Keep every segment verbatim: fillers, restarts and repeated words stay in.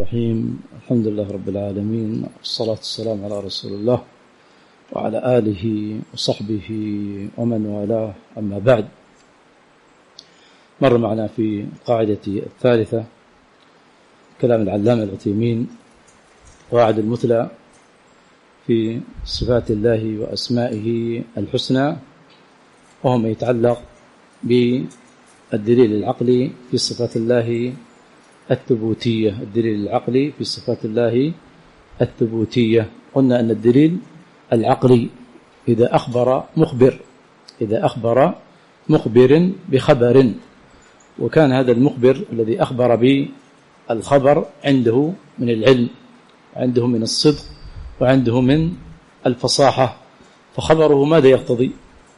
الرحيم. الحمد لله رب العالمين، والصلاة والسلام على رسول الله وعلى آله وصحبه ومن والاه، أما بعد. مر معنا في القاعدة الثالثة كلام العلامة العثيمين قواعد المثلى في صفات الله وأسمائه الحسنى، وهو ما يتعلق بالدليل العقلي في صفات الله الثبوتية. الدليل العقلي في صفات الله الثبوتية، قلنا أن الدليل العقلي إذا أخبر مخبر إذا أخبر مخبر بخبر، وكان هذا المخبر الذي أخبر بالخبر عنده من العلم، عنده من الصدق، وعنده من الفصاحة، فخبره ماذا يقتضي؟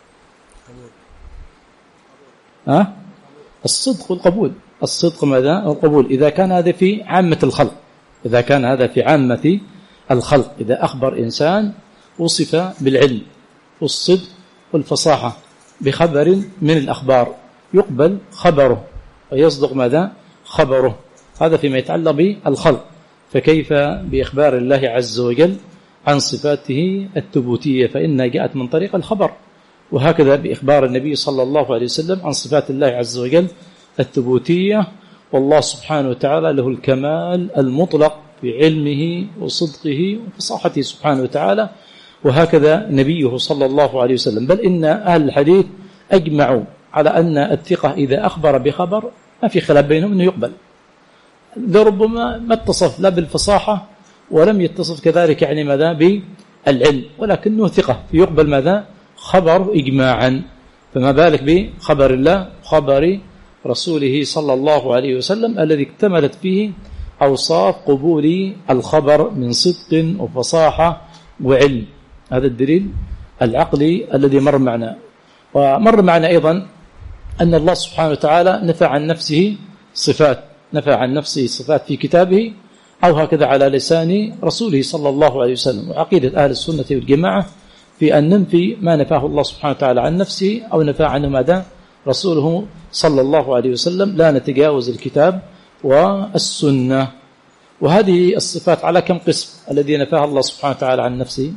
ها؟ الصدق والقبول. الصدق ماذا؟ القبول. إذا كان هذا في عامة الخلق إذا كان هذا في عامة الخلق إذا أخبر إنسان وصف بالعلم والصدق والفصاحة بخبر من الأخبار، يقبل خبره ويصدق ماذا؟ خبره. هذا فيما يتعلق بالخلق. فكيف بإخبار الله عز وجل عن صفاته الثبوتية، فإنها جاءت من طريق الخبر. وهكذا بإخبار النبي صلى الله عليه وسلم عن صفات الله عز وجل الثبوتية. والله سبحانه وتعالى له الكمال المطلق في علمه وصدقه وفصاحته سبحانه وتعالى، وهكذا نبيه صلى الله عليه وسلم. بل إن أهل الحديث أجمعوا على أن الثقة إذا أخبر بخبر ما في خلاف بينهم أنه يقبل، لربما ما اتصف لا بالفصاحة ولم يتصف كذلك يعني ماذا بالعلم، ولكنه ثقة فيقبل ماذا؟ خبر إجماعا. فما بالك بخبر الله خبر رسوله صلى الله عليه وسلم الذي اكتملت فيه أوصاف قبول الخبر من صدق وفصاحة وعلم. هذا الدليل العقلي الذي مر معنا. ومر معنا أيضا أن الله سبحانه وتعالى نفى عن نفسه صفات نفى عن نفسه صفات في كتابه أو هكذا على لسان رسوله صلى الله عليه وسلم. وعقيدة أهل السنة والجماعة في أن ننفي ما نفاه الله سبحانه وتعالى عن نفسه أو نفى عنه ماذا؟ رسوله صلى الله عليه وسلم. لا نتجاوز الكتاب والسنة. وهذه الصفات على كم قسم الذي نفاها الله سبحانه وتعالى عن نفسه؟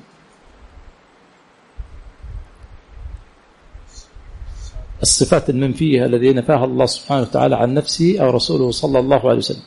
الصفات المنفية الذي نفاها الله سبحانه وتعالى عن نفسه أو رسوله صلى الله عليه وسلم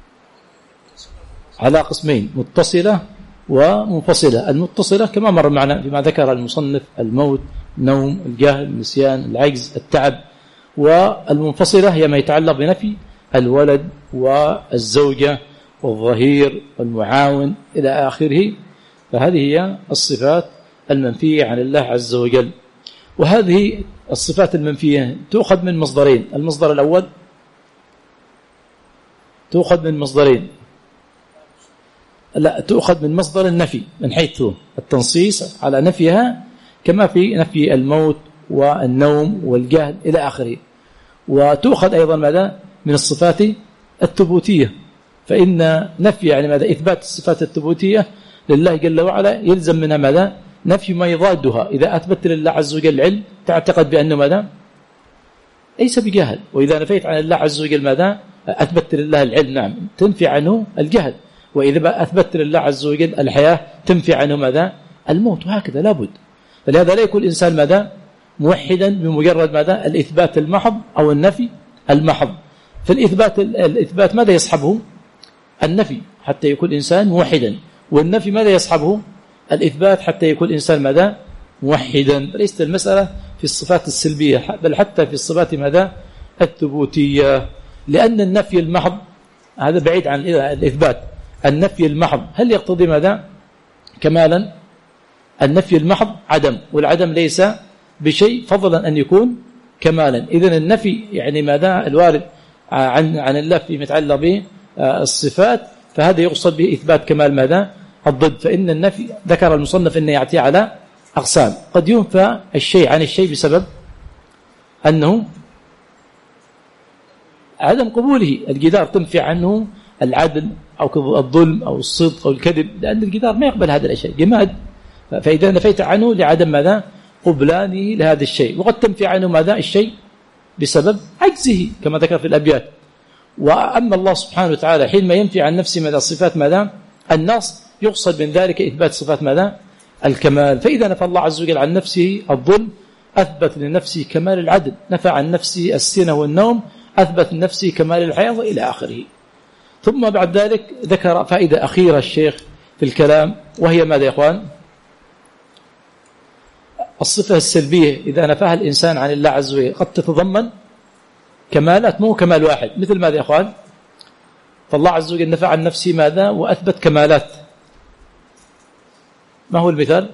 على قسمين: متصلة ومنفصلة. المتصلة كما مر معنا فيما ذكر المصنف: الموت، النوم، الجهل، النسيان، العجز، التعب. والمنفصلة هي ما يتعلق بنفي الولد والزوجة والظهير والمعاون إلى آخره. فهذه هي الصفات المنفية عن الله عز وجل. وهذه الصفات المنفية تؤخذ من مصدرين: المصدر الأول تؤخذ من مصدرين لا تؤخذ من مصدر النفي من حيث التنصيص على نفيها، كما في نفي الموت والنوم والجهل إلى آخره. وتؤخذ أيضا ماذا؟ من الصفات الثبوتية، فإن نفي يعني ماذا؟ إثبات الصفات الثبوتية لله جل وعلا يلزم منها ماذا؟ نفي ما يضادها. إذا أثبت لله عز وجل العلم تعتقد بأنه ماذا؟ ليس بجهل. وإذا نفيت عن الله عز وجل ماذا؟ أثبت لله العلم، نعم، تنفي عنه الجهل. وإذا أثبت لله عز وجل الحياة تنفي عنه ماذا؟ الموت. وهكذا لابد. فلهذا لا يكون الإنسان ماذا؟ موحدا بمجرد ماذا؟ الإثبات المحض أو النفي المحض. فالإثبات الإثبات ماذا يصحبه؟ النفي حتى يكون الإنسان موحدا، والنفي ماذا يصحبه؟ الإثبات حتى يكون الإنسان ماذا؟ موحدا. ليست المسألة في الصفات السلبية، بل حتى في الصفات ماذا؟ الثبوتية. لأن النفي المحض هذا بعيد عن الإثبات. النفي المحض هل يقتضي ماذا؟ كمالا. النفي المحض عدم، والعدم ليس بشيء فضلا أن يكون كمالا. إذن النفي يعني ماذا؟ الوارد عن عن الله فيما يتعلق به الصفات، فهذا يقصد به إثبات كمال ماذا؟ الضد. فإن النفي ذكر المصنف أنه يأتي على أقسام: قد ينفى الشيء عن الشيء بسبب أنه عدم قبوله. الجدار تنفي عنه العدل أو الظلم أو الصدق أو الكذب، لأن الجدار ما يقبل هذا الأشياء، جماد. فإذا نفيت عنه لعدم ماذا؟ قبلانه لهذا الشيء. وقد تنفي عنه ماذا؟ الشيء بسبب عجزه كما ذكر في الأبيات. وأما الله سبحانه وتعالى حينما ينفي عن نفسه ماذا صفات ماذا النقص يقصد من ذلك إثبات صفات ماذا الكمال. فإذا نفى الله عز وجل عن نفسه الظلم أثبت لنفسه كمال العدل، نفى عن نفسه السنة والنوم أثبت لنفسه كمال الحياة إلى آخره. ثم بعد ذلك ذكر فائدة أخيرة الشيخ في الكلام، وهي ماذا يا إخوان؟ الصفة السلبية إذا نفاها الإنسان عن الله عز وجل قد تتضمن كمالات، مو كمال واحد. مثل ماذا يا إخوان؟ فالله عز وجل نفى عن نفسه ماذا وأثبت كمالات. ما هو المثال؟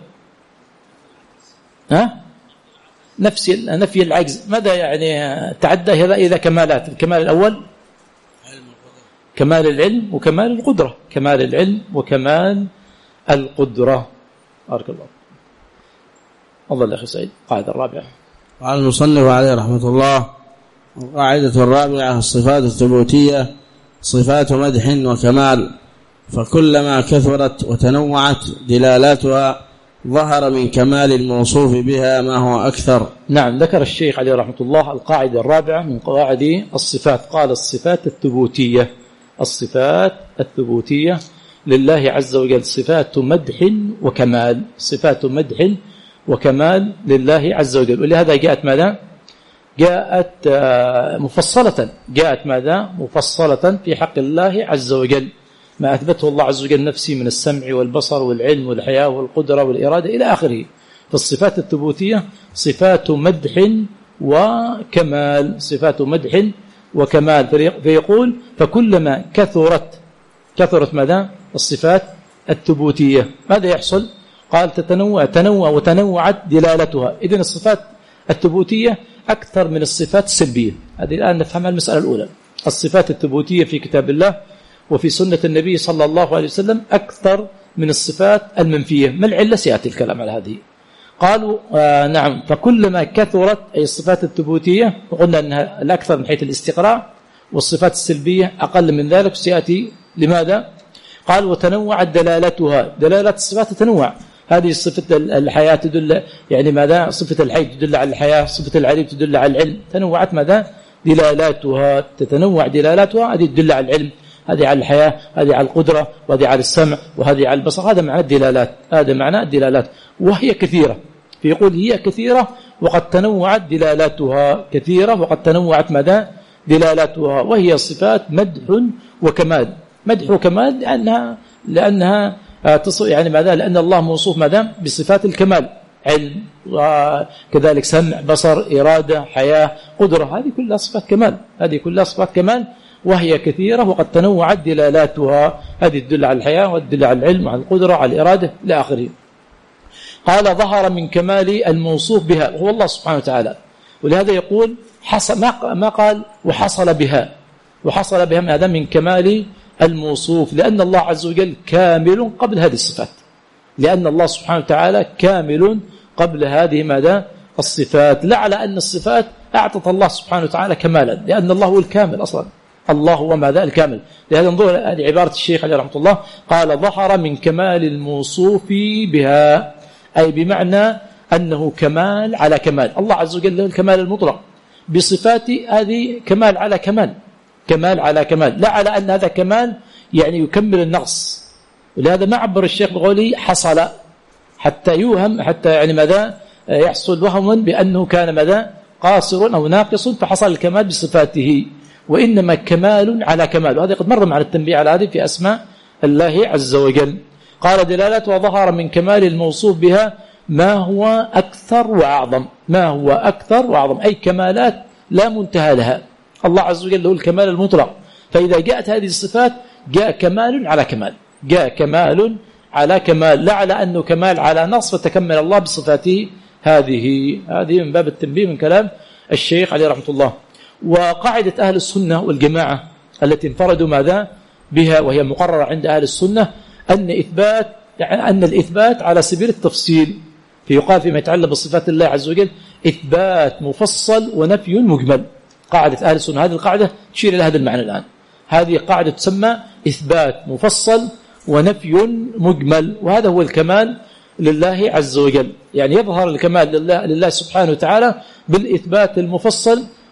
ها؟ نفسي نفي العجز، ماذا يعني تعدى إلى كمالات؟ الكمال الأول كمال العلم وكمال القدرة، كمال العلم وكمال القدرة. بارك الله. الله أخي سعيد. القاعدة الرابعة قال المصنف عليه رحمة الله: القاعدة الرابعة الصفات الثبوتية صفات مدح وكمال، فكلما كثرت وتنوعت دلالاتها ظهر من كمال الموصوف بها ما هو أكثر. نعم، ذكر الشيخ عليه رحمة الله القاعدة الرابعة من قواعد الصفات، قال الصفات الثبوتية، الصفات الثبوتية لله عز وجل صفات مدح وكمال، صفات مدح وكمال لله عز وجل. ولهذا جاءت ماذا؟ جاءت مفصلة، جاءت ماذا؟ مفصلة في حق الله عز وجل، ما أثبته الله عز وجل نفسه من السمع والبصر والعلم والحياة والقدرة والإرادة إلى آخره. فالصفات الثبوتية صفات مدح وكمال، صفات مدح وكمال. فيقول فكلما كثرت كثرت ماذا؟ الصفات الثبوتية ماذا يحصل؟ قال تتنوع تنوع وتنوعت دلالتها. إذن الصفات الثبوتية أكثر من الصفات السلبية. هذه الآن نفهمها المسألة الأولى. الصفات الثبوتية في كتاب الله وفي سنة النبي صلى الله عليه وسلم أكثر من الصفات المنفية. ما العلة؟ سيأتي الكلام على هذه. قالوا آه نعم، فكلما كثرت أي الصفات الثبوتية، وقلنا أنها الأكثر من حيث الاستقراء، والصفات السلبية أقل من ذلك. سيأتي لماذا؟ قال وتنوعت دلالتها، دلالة الصفات تتنوع. هذه صفة الحياة تدل يعني ماذا؟ صفة الحي تدل على الحياة، صفة العلم تدل على العلم. تنوعت ماذا؟ دلالاتها، تتنوع دلالاتها. هذه تدل على العلم، هذه على الحياة، هذه على القدرة، وهذه على السمع، وهذه على البصر. هذا معنى الدلالات، هذا معنى الدلالات، وهي كثيرة. فيقول هي كثيرة وقد تنوعت دلالاتها، كثيرة وقد تنوعت ماذا؟ دلالاتها. وهي صفات مدح وكمال. مدح وكمال لأنها لأنها يعني ماذا؟ لأن الله موصوف ماذا؟ بصفات الكمال، علم وكذلك سمع بصر إرادة حياة قدرة. هذه كلها صفات كمال، هذه كلها صفات كمال، وهي كثيرة وقد تنوعت دلالاتها. هذه تدل على الحياة وتدل على العلم وعلى القدرة وعلى الإرادة إلى آخره. قال ظهر من كمال الموصوف بها وهو الله سبحانه وتعالى. ولهذا يقول حصل، ما قال وحصل بها، وحصل بها هذا من كمال الموصوف، لأن الله عز وجل كامل قبل هذه الصفات، لأن الله سبحانه وتعالى كامل قبل هذه ماذا؟ الصفات. لا على أن الصفات أعطت الله سبحانه وتعالى كمالا، لأن الله هو الكامل أصلا، الله هو ماذا؟ الكامل. لهذا انظر هذه عبارة الشيخ عليه رحمة الله، قال ظهر من كمال الموصوف بها، أي بمعنى أنه كمال على كمال. الله عز وجل له الكمال المطلق بصفات، هذه كمال على كمال، كمال على كمال، لا على أن هذا كمال يعني يكمل النقص. ولهذا ما عبر الشيخ بقوله حصل حتى يوهم، حتى يعني ماذا؟ يحصل وهما بأنه كان ماذا؟ قاصر أو ناقص فحصل الكمال بصفاته، وإنما كمال على كمال. وهذا قد مر مع التنبيه على هذه في أسماء الله عز وجل. قال دلالته ظهر من كمال الموصوف بها ما هو أكثر وأعظم، ما هو أكثر وأعظم، أي كمالات لا منتهى لها. الله عز وجل له الكمال المطلق، فإذا جاءت هذه الصفات جاء كمال على كمال، جاء كمال على كمال، لا على أنه كمال على نقص فتكمل الله بصفاته هذه. هذه من باب التنبيه من كلام الشيخ عليه رحمة الله. وقاعدة أهل السنة والجماعة التي انفردوا ماذا بها وهي مقررة عند أهل السنة أن إثبات يعني أن الإثبات على سبيل التفصيل. فيقال فيما يتعلق بصفات الله عز وجل إثبات مفصل ونفي مجمل. قاعدة أهل السنة هذه القاعدة تشير إلى هذا المعنى الآن. هذه قاعدة تسمى إثبات مفصل ونفي مجمل، وهذا هو الكمال لله عز وجل. يعني يظهر الكمال لله, لله سبحانه وتعالى بالإثبات المفصل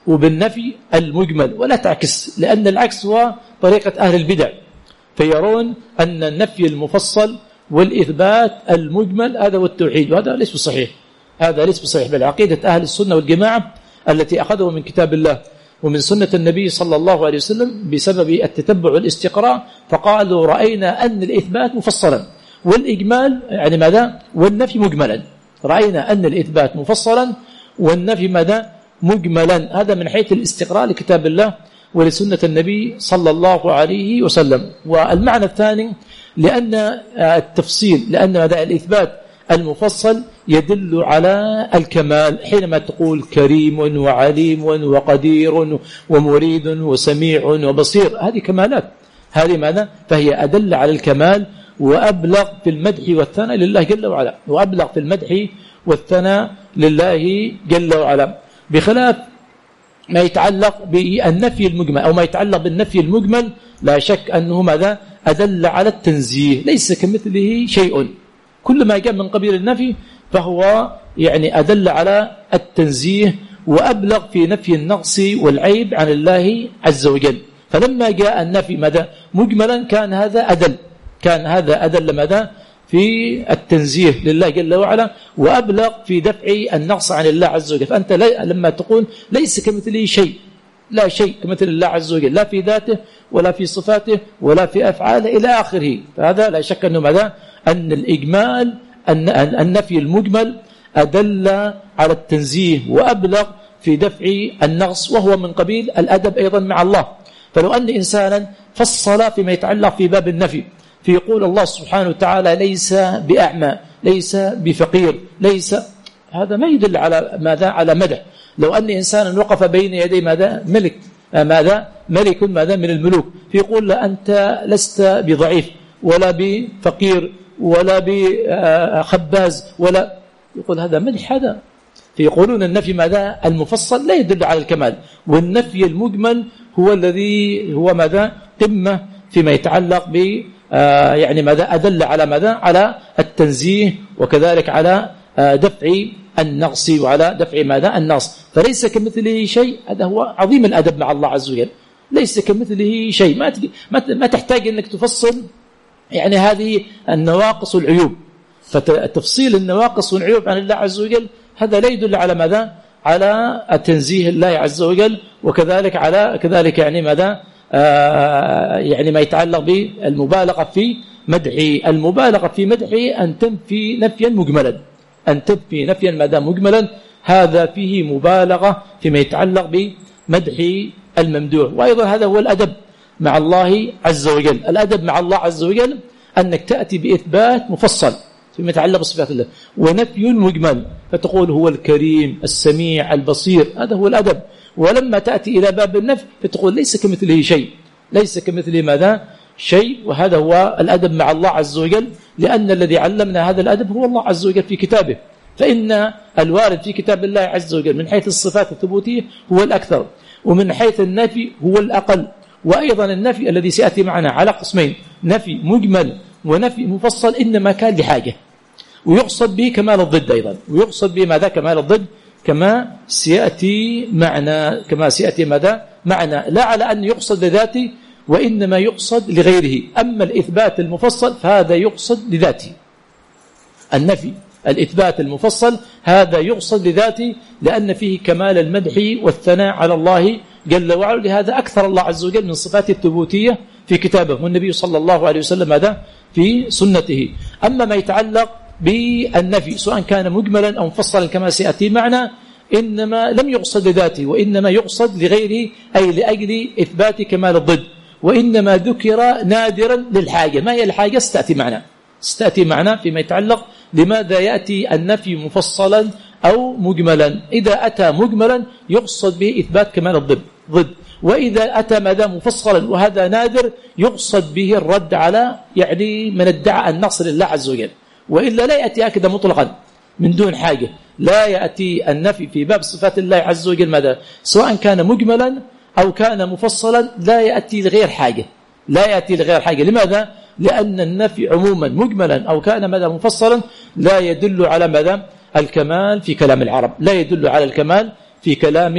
وبالنفي المجمل، ولا تعكس، لأن العكس هو طريقة أهل البدع، فيرون أن النفي المفصل والإثبات المجمل هذا هو التوحيد، وهذا ليس بصحيح، هذا ليس بصحيح. بل عقيدة أهل السنة والجماعة التي أخذوا من كتاب الله ومن سنة النبي صلى الله عليه وسلم بسبب التتبع والاستقراء، فقالوا رأينا أن الإثبات مفصلا والإجمال يعني ماذا؟ والنفي مجملا. رأينا أن الإثبات مفصلا والنفي ماذا؟ مجملا. هذا من حيث الاستقراء لكتاب الله ولسنة النبي صلى الله عليه وسلم. والمعنى الثاني لأن التفصيل، لأن هذا الإثبات المفصل يدل على الكمال، حينما تقول كريم وعليم وقدير ومريد وسميع وبصير، هذه كمالات، هذه ماذا؟ فهي أدل على الكمال وأبلغ في المدح والثناء لله جل وعلا، وأبلغ في المدح والثناء لله جل وعلا، بخلاف ما يتعلق بالنفي المجمل أو ما يتعلق بالنفي المجمل لا شك أنه ماذا؟ أدل على التنزيه، ليس كمثله شيء. كل ما جاء من قبيل النفي فهو يعني أدل على التنزيه وأبلغ في نفي النقص والعيب عن الله عز وجل. فلما جاء النفي ماذا؟ مجملا كان هذا أدل، كان هذا أدل ماذا؟ في التنزيه لله جل وعلا، وأبلغ في دفع النقص عن الله عز وجل. فأنت لما تقول ليس كمثله شيء، لا شيء كمثل الله عز وجل، لا في ذاته ولا في صفاته ولا في أفعاله إلى آخره، فهذا لا شك أنه ماذا؟ أن الإجمال، أن النفي المجمل أدل على التنزيه وأبلغ في دفع النقص، وهو من قبيل الأدب أيضا مع الله. فلو أن إنسانا فصل فيما يتعلق في باب النفي، فيقول الله سبحانه وتعالى ليس بأعمى، ليس بفقير، ليس، هذا ما يدل على ماذا؟ على مدح. لو أن إنسانا وقف بين يدي ماذا؟ ملك، ماذا؟ ملك ماذا؟ من الملوك، فيقول لا أنت لست بضعيف ولا بفقير ولا بخباز ولا، يقول هذا مدح. هذا فيقولون النفي ماذا؟ المفصل لا يدل على الكمال، والنفي المجمل هو الذي هو ماذا؟ قمة فيما يتعلق ب يعني ماذا؟ أدل على ماذا؟ على التنزيه، وكذلك على دفع النقص وعلى دفع ماذا؟ النقص. فليس كمثله شيء، هذا هو عظيم الأدب مع الله عز وجل، ليس كمثله شيء. ما ما تحتاج أنك تفصل يعني هذه النواقص والعيوب، فتفصيل النواقص والعيوب عن الله عز وجل هذا لا يدل على ماذا؟ على التنزيه الله عز وجل، وكذلك على كذلك يعني ماذا؟ آه يعني ما يتعلق بالمبالغة في مدحه. المبالغة في مدحه أن تنفي نفيا مجملا، أن تنفي نفيا ماذا؟ مجملا، هذا فيه مبالغة فيما يتعلق بمدح الممدوح. وأيضا هذا هو الأدب مع الله عز وجل. الأدب مع الله عز وجل أنك تأتي بإثبات مفصل فيما يتعلق بصفات الله، ونفي مجمل، فتقول هو الكريم السميع البصير، هذا هو الأدب. ولما تأتي إلى باب النفي فتقول ليس كمثله شيء، ليس كمثله ماذا؟ شيء. وهذا هو الأدب مع الله عز وجل، لأن الذي علمنا هذا الأدب هو الله عز وجل في كتابه. فإن الوارد في كتاب الله عز وجل من حيث الصفات الثبوتية هو الأكثر، ومن حيث النفي هو الأقل. وأيضا النفي الذي سيأتي معنا على قسمين، نفي مجمل ونفي مفصل، إنما كان لحاجة، ويقصد به كمال الضد أيضا، ويقصد به ماذا؟ كمال الضد، كما سيأتي معنا، كما سيأتي ماذا؟ معنا، لا على أن يقصد لذاته، وإنما يقصد لغيره. أما الإثبات المفصل فهذا يقصد لذاته، النفي الإثبات المفصل هذا يقصد لذاته، لأن فيه كمال المدح والثناء على الله جل وعلا. لهذا أكثر الله عز وجل من صفات الثبوتية في كتابه، والنبي صلى الله عليه وسلم هذا في سنته. أما ما يتعلق بالنفي سواء كان مجملا أو مفصلا كما سيأتي معنا، إنما لم يقصد لذاته، وإنما يقصد لغيره، أي لأجل إثبات كمال الضد، وإنما ذكر نادرا للحاجة. ما هي الحاجة؟ ستأتي معنا، ستأتي معنا فيما يتعلق لماذا يأتي النفي مفصلا أو مجملا. إذا أتى مجملا يقصد به إثبات كمال الضد ضد، وإذا أتى ماذا؟ مفصلا وهذا نادر، يقصد به الرد على يعني من ادعى النقص لله عز وجل. وإلا لا يأتي هكذا مطلقا من دون حاجة، لا يأتي النفي في باب صفات الله عز وجل ماذا؟ سواء كان مجملا أو كان مفصلا، لا يأتي لغير حاجة، لا يأتي لغير حاجة. لماذا؟ لأن النفي عموما مجملا أو كان ماذا؟ مفصلا، لا يدل على ماذا؟ الكمال في كلام العرب، لا يدل على الكمال في كلام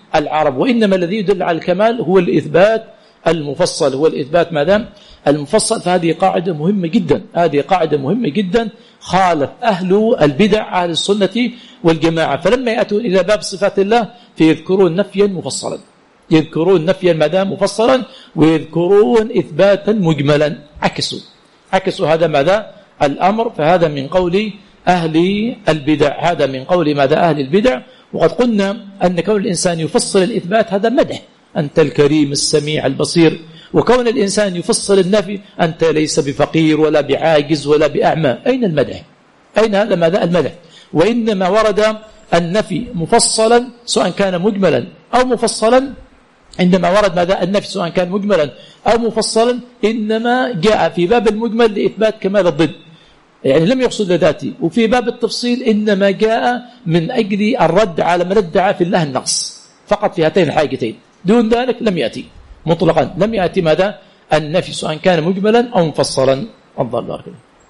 العرب، وإنما الذي يدل على الكمال هو الإثبات المفصل، هو الإثبات ماذا المفصل. فهذه قاعدة مهمة جدا، هذه قاعدة مهمة جدا خالف أهل البدع أهل السنة والجماعة، فلما يأتون إلى باب صفات الله فيذكرون نفيا مفصلا، يذكرون نفيا ماذا مفصلا، ويذكرون إثباتا مجملا، عكسوا عكسوا هذا ماذا الأمر. فهذا من قول أهل البدع، هذا من قول ماذا أهل البدع. وقد قلنا أن كون الإنسان يفصل الإثبات هذا مدح، أنت الكريم السميع البصير، وكون الإنسان يفصل النفي أنت ليس بفقير ولا بعاجز ولا بأعمى. أين المدح؟ أين هذا ماذا المدح؟ وإنما ورد النفي مفصلا سواء كان مجملا أو مفصلا، عندما ورد ماذا النفي سواء كان مجملا أو مفصلا إنما جاء في باب المجمل لإثبات كمال الضد، يعني لم يقصد لذاته، وفي باب التفصيل إنما جاء من أجل الرد على من ادعى في الله النقص، فقط في هاتين الحاجتين، دون ذلك لم يأتي مطلقا، لم يأتي ماذا النفي سواء كان مجملا أو مفصلا. أفضل الله.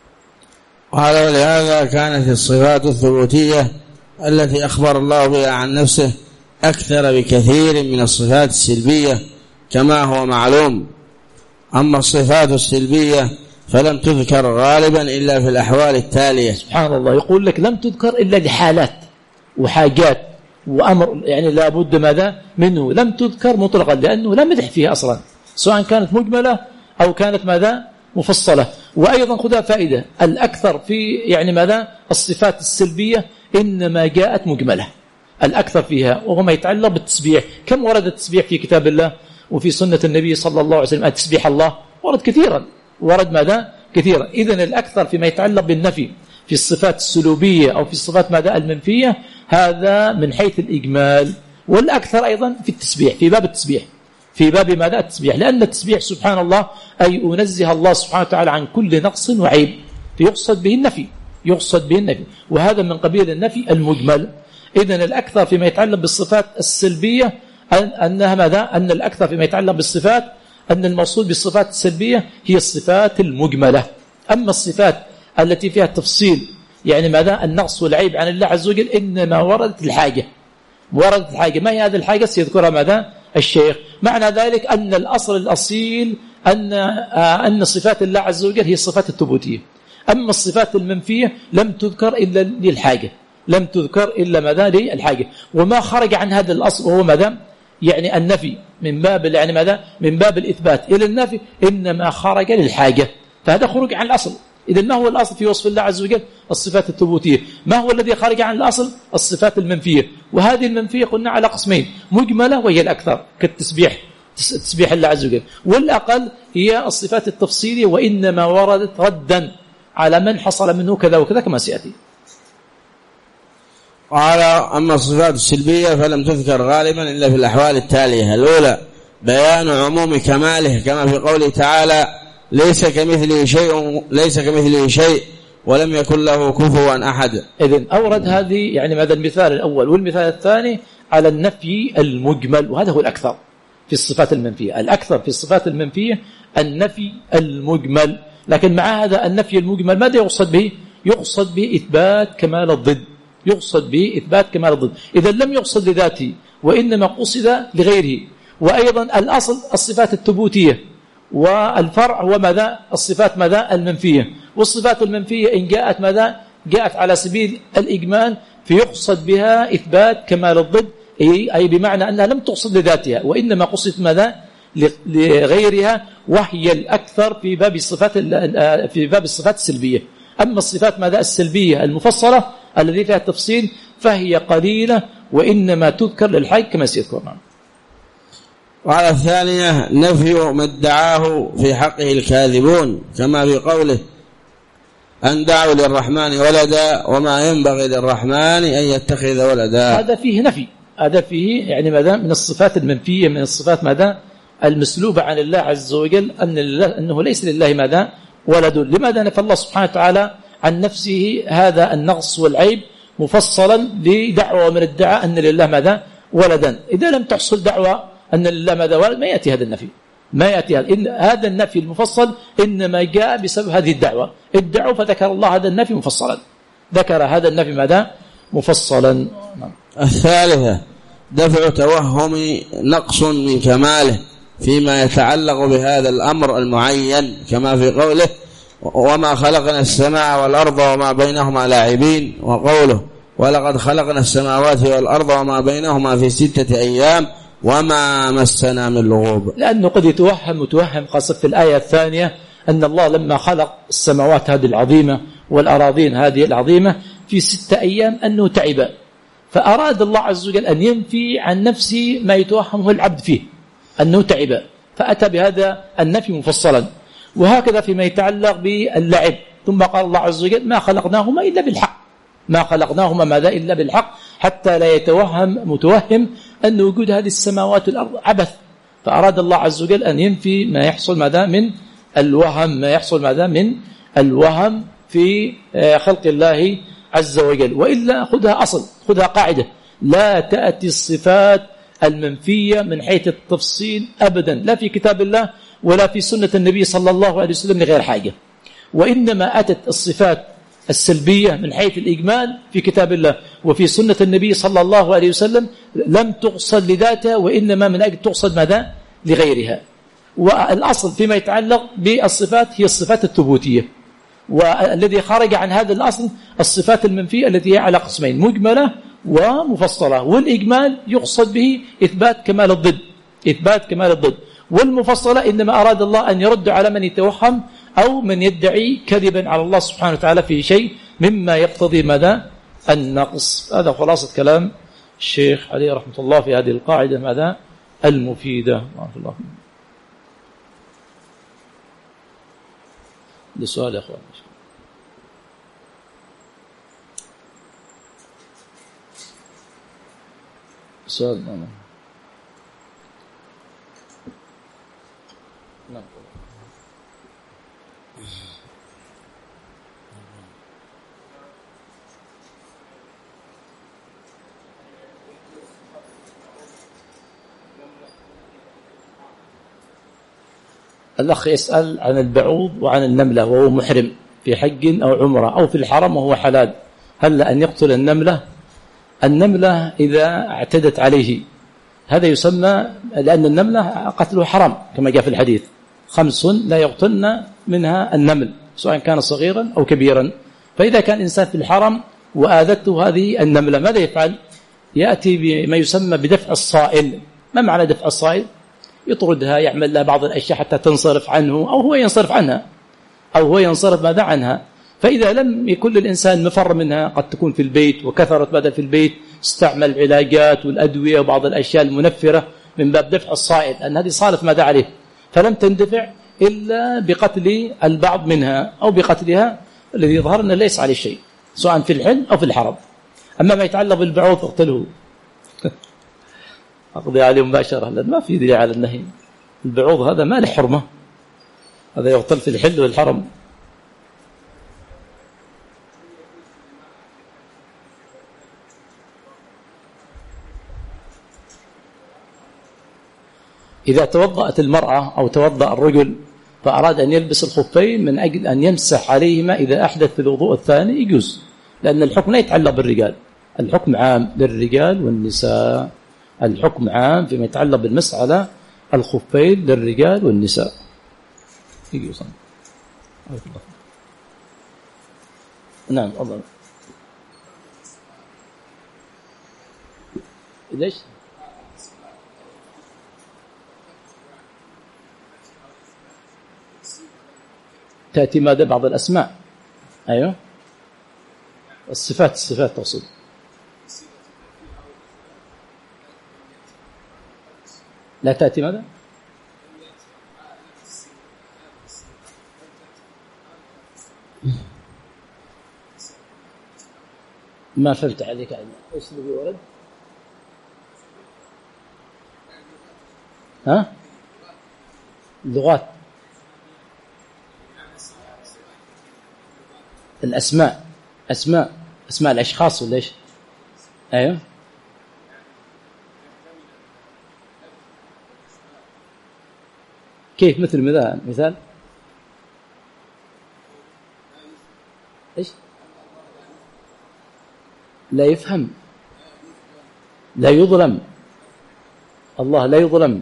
قال ولهذا كانت الصفات الثبوتية التي أخبر الله بها عن نفسه أكثر بكثير من الصفات السلبية كما هو معلوم. أما الصفات السلبية فلم تذكر غالبا إلا في الأحوال التالية. سبحان الله، يقول لك لم تذكر إلا لحالات وحاجات وأمر، يعني لا بد ماذا منه، لم تذكر مطلقا لأنه لا مدح فيها أصلا سواء كانت مجملة أو كانت ماذا مفصلة. وأيضا خذها فائدة، الأكثر في يعني ماذا الصفات السلبية إنما جاءت مجملة، الأكثر فيها، وهو ما يتعلق بالتسبيح. كم ورد التسبيح في كتاب الله وفي سنة النبي صلى الله عليه وسلم؟ التسبيح الله ورد كثيرا، ورد ماذا كثيرا. إذن الأكثر فيما يتعلق بالنفي في الصفات السلوبية أو في الصفات ماذا المنفية، هذا من حيث الإجمال. والأكثر أيضا في التسبيح، في باب التسبيح، في باب ماذا التسبيح، لأن التسبيح سبحان الله أي أنزه الله سبحانه وتعالى عن كل نقص وعيب، يقصد به النفي، يقصد به النفي، وهذا من قبيل النفي المجمل. إذن الأكثر فيما يتعلق بالصفات السلبية أنها ماذا أن الأكثر فيما يتعلق بالصفات أن المقصود بالصفات السلبية هي الصفات المجملة. أما الصفات التي فيها التفصيل يعني ماذا النقص والعيب عن الله عز وجل إنما وردت الحاجة، وردت الحاجة. ما هي هذه الحاجة؟ سيذكرها ماذا الشيخ. معنى ذلك أن الأصل الأصيل أن أن صفات الله عز وجل هي الصفات الثبوتية. أما الصفات المنفية لم تذكر إلا للحاجة، لم تذكر إلا ماذا للحاجة. وما خرج عن هذا الأصل وهو ماذا يعني النفي من باب يعني ماذا من باب الإثبات إلى النفي إنما خرج للحاجة، فهذا خروج عن الأصل. إذن ما هو الأصل في وصف الله عز وجل؟ الصفات الثبوتية. ما هو الذي خرج عن الأصل؟ الصفات المنفية. وهذه المنفية قلنا على قسمين، مجملة وهي الأكثر كالتسبيح، تسبيح الله عز وجل، والأقل هي الصفات التفصيلية وإنما وردت ردا على من حصل منه كذا وكذا كما سيأتي. قال أما الصفات السلبية فلم تذكر غالبا إلا في الأحوال التالية. الأولى بيان عموم كماله كما في قوله تعالى ليس كمثله شيء ليس كمثله شيء ولم يكن له كفوا أحد. إذن أورد هذه يعني ماذا المثال الأول، والمثال الثاني على النفي المجمل، وهذا هو الأكثر في الصفات المنفية. الأكثر في الصفات المنفية النفي المجمل، لكن مع هذا النفي المجمل ماذا يقصد به؟ يقصد به إثبات كمال الضد، يقصد به إثبات كمال الضد. إذا لم يقصد لذاته وإنما قصد لغيره. وأيضا الأصل الصفات الثبوتية، والفرع هو ماذا الصفات ماذا المنفية. والصفات المنفية إن جاءت ماذا جاءت على سبيل الإجمال فيقصد بها إثبات كمال الضد، أي بمعنى أنها لم تقصد لذاتها وإنما قصد ماذا لغيرها، وهي الأكثر في باب الصفات في باب الصفات السلبية. أما الصفات ماذا السلبية المفصلة الذي فيها التفصيل فهي قليلة وإنما تذكر للحاج كما سيذكر معنا. وعلى الثانية نفي ما ادعاه في حقه الكاذبون كما في قوله أن دعوا للرحمن ولدا وما ينبغي للرحمن أن يتخذ ولدا. هذا فيه نفي، هذا فيه يعني ماذا من الصفات المنفية، من الصفات ماذا المسلوبة عن الله عز وجل أن أنه ليس لله ماذا ولد. لماذا نفى الله سبحانه وتعالى عن نفسه هذا النقص والعيب مفصلا لدعوة من ادعى أن لله ماذا ولدا؟ إذا لم تحصل دعوة أن لله ماذا ولد ما يأتي هذا النفي، ما يأتي هذا. إن هذا النفي المفصل إنما جاء بسبب هذه الدعوة، ادعوا فذكر الله هذا النفي مفصلا، ذكر هذا النفي ماذا مفصلا. الثالثة دفع توهم نقص من كماله فيما يتعلق بهذا الأمر المعين، كما في قوله وما خلقنا السماء والأرض وما بينهما لاعبين، وقوله ولقد خلقنا السماوات والأرض وما بينهما في ستة أيام وما مسنا من لغوب. لأنه قد يتوهم متوهم خاصة في الآية الثانية أن الله لما خلق السماوات هذه العظيمة والأراضين هذه العظيمة في ستة أيام أنه تعب، فأراد الله عز وجل أن ينفي عن نفسه ما يتوهمه العبد فيه أنه تعب، فأتى بهذا النفي مفصلا. وهكذا فيما يتعلق باللعب، ثم قال الله عز وجل ما خلقناهما إلا بالحق، ما خلقناهما ماذا إلا بالحق، حتى لا يتوهم متوهم أن وجود هذه السماوات والأرض عبث، فأراد الله عز وجل أن ينفي ما يحصل ماذا من الوهم، ما يحصل ماذا من الوهم في خلق الله عز وجل. وإلا خذها أصل، خذها قاعدة، لا تأتي الصفات المنفية من حيث التفصيل أبدا، لا في كتاب الله ولا في سنة النبي صلى الله عليه وسلم لغير حاجة، وإنما أتت الصفات السلبية من حيث الإجمال في كتاب الله وفي سنة النبي صلى الله عليه وسلم لم تقصد لذاتها، وإنما من أجل تقصد ماذا لغيرها. والأصل فيما يتعلق بالصفات هي الصفات الثبوتية، والذي خرج عن هذا الأصل الصفات المنفية التي هي على قسمين، مجملة ومفصلة. والإجمال يقصد به إثبات كمال الضد، إثبات كمال الضد، والمفصلة إنما أراد الله أن يرد على من يتوهم أو من يدعي كذبا على الله سبحانه وتعالى في شيء مما يقتضي مدى النقص. هذا خلاصة كلام الشيخ عليه رحمة الله في هذه القاعدة ماذا المفيدة. الله لسؤال يا أخوان. سؤال نعم. نعم. الأخ يسأل عن البعوض وعن النملة وهو محرم في حج أو عمرة أو في الحرم وهو حلال، هل أن يقتل النملة؟ النملة إذا اعتدت عليه هذا يسمى، لأن النملة قتله حرام كما جاء في الحديث، خمس لا يقتلن منها النمل سواء كان صغيرا أو كبيرا. فإذا كان إنسان في الحرم وآذته هذه النملة ماذا يفعل؟ يأتي بما يسمى بدفع الصائل. ما معنى دفع الصائل؟ يطردها، يعمل لها بعض الأشياء حتى تنصرف عنه أو هو ينصرف عنها أو هو ينصرف ماذا عنها. فإذا لم يكن الإنسان مفر منها، قد تكون في البيت وكثرت ماذا في البيت، استعمل العلاجات والأدوية وبعض الأشياء المنفرة من باب دفع الصائل، أن هذه صالت ماذا عليه، فلم تندفع إلا بقتل البعض منها أو بقتلها الذي يظهر أنه ليس عليه شيء سواء في الحل أو في الحرم. أما ما يتعلق بالبعوض فاقتله أقضي عليه مباشرة، لأن ما في دليل على النهي. البعوض هذا ما له حرمة، هذا يقتل في الحل والحرم. إذا توضأت المرأة أو توضأ الرجل فأراد أن يلبس الخفين من أجل أن يمسح عليهما إذا أحدث في الوضوء الثاني يجوز، لأن الحكم لا يتعلق بالرجال، الحكم عام للرجال والنساء، الحكم عام فيما يتعلق بالمسح على الخفين للرجال والنساء. يجوز. نعم أفضل. ليش؟ تأتي ماذا بعض الأسماء؟ أيوه الصفات، الصفات تقصد. لا تأتي ماذا؟ ما فهمت عليك عنه. ايش اللي ورد؟ ها؟ اللغات، الأسماء، أسماء أسماء الأشخاص ولا إيش؟ أيوه كيف؟ مثل مثال مثال إيش؟ لا يفهم، لا يظلم، الله لا يظلم.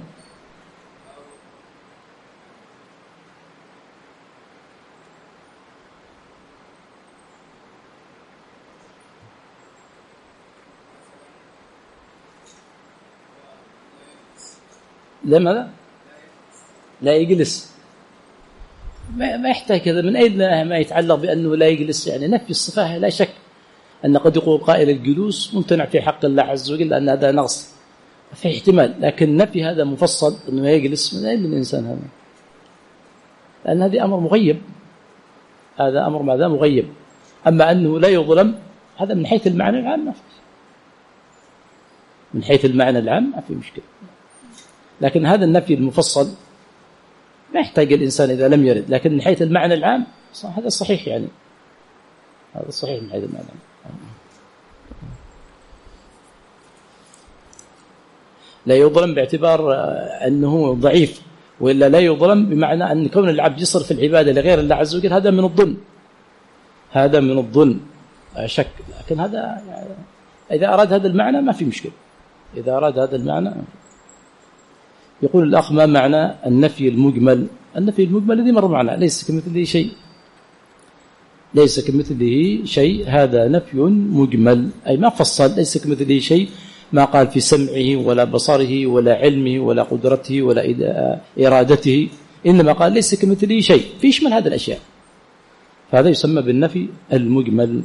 لماذا؟ لا يجلس، ما يحتاج كذا. من أين ما يتعلق بأنه لا يجلس؟ يعني نفي الصفة لا شك أن قد يقول قائل الجلوس ممتنع في حق الله عز وجل لأن هذا نقص، في احتمال، لكن نفي هذا مفصل أنه يجلس، من أين الإنسان هذا؟ لأن هذا أمر مغيب، هذا أمر ماذا مغيب. أما أنه لا يظلم هذا من حيث المعنى العام ما في، من حيث المعنى العام ما في مشكلة، لكن هذا النفي المفصل ما يحتاج الإنسان إذا لم يرد، لكن من حيث المعنى العام هذا صحيح، يعني هذا صحيح من حيث المعنى العام. لا يظلم باعتبار أنه ضعيف، وإلا لا يظلم بمعنى أن كون العبد يصرف العبادة لغير الله عز وجل هذا من الظلم، هذا من الظلم شك. لكن هذا يعني إذا أراد هذا المعنى ما في مشكلة، إذا أراد هذا المعنى. يقول الأخ ما معنى النفي المجمل؟ النفي المجمل الذي مر معنا ليس كمثله شيء، ليس كمثله شيء، هذا نفي مجمل أي ما فصل، ليس كمثله شيء، ما قال في سمعه ولا بصره ولا علمه ولا قدرته ولا إرادته، إنما قال ليس كمثله شيء في يشمل هذه الأشياء، فهذا يسمى بالنفي المجمل.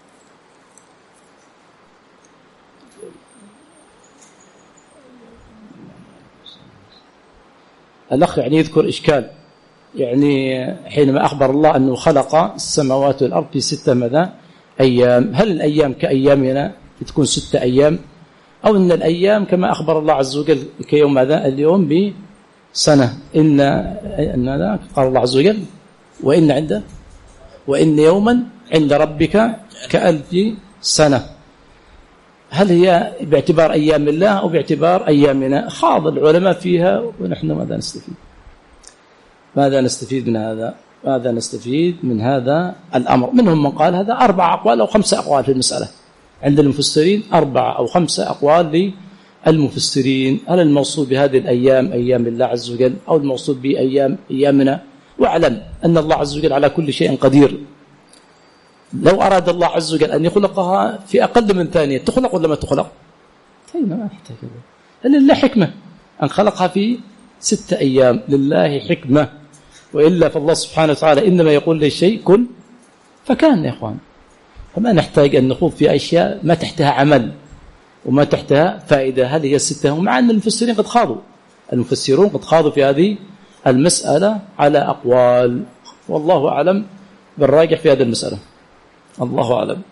الأخ يعني يذكر إشكال، يعني حينما أخبر الله أنه خلق السماوات والأرض في ستة ماذا أيام، هل الأيام كأيامنا تكون ستة أيام، أو أن الأيام كما أخبر الله عز وجل كيوم ماذا اليوم بسنة؟ إن أن قال الله عز وجل وإن عنده وإن يوما عند ربك كألف سنة، هل هي باعتبار أيام الله أو باعتبار أيامنا؟ خاض العلماء فيها، ونحن ماذا نستفيد؟ ماذا نستفيد من هذا؟ ماذا نستفيد من هذا الأمر؟ منهم من قال هذا أربع أقوال أو خمسة أقوال في المسألة عند المفسرين، أربعة أو خمسة أقوال للمفسرين، هل الموصول بهذه الأيام أيام الله عز وجل أو الموصول بأيام أيامنا؟ واعلم أن الله عز وجل على كل شيء قدير، لو أراد الله عز وجل أن يخلقها في أقل من ثانية تخلق ولا ما تخلق؟ طيب ما يحتاج، لله حكمة أن خلقها في ستة أيام، لله حكمة، وإلا فالله سبحانه وتعالى إنما يقول للشيء كن فكان. يا إخوان فما نحتاج أن نخوض في أشياء ما تحتها عمل وما تحتها فائدة. هل هي الستة؟ مع أن المفسرين قد خاضوا، المفسرون قد خاضوا في هذه المسألة على أقوال، والله أعلم بالراجح في هذه المسألة، الله أعلم.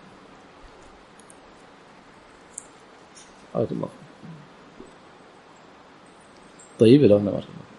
الله طيب لو نمر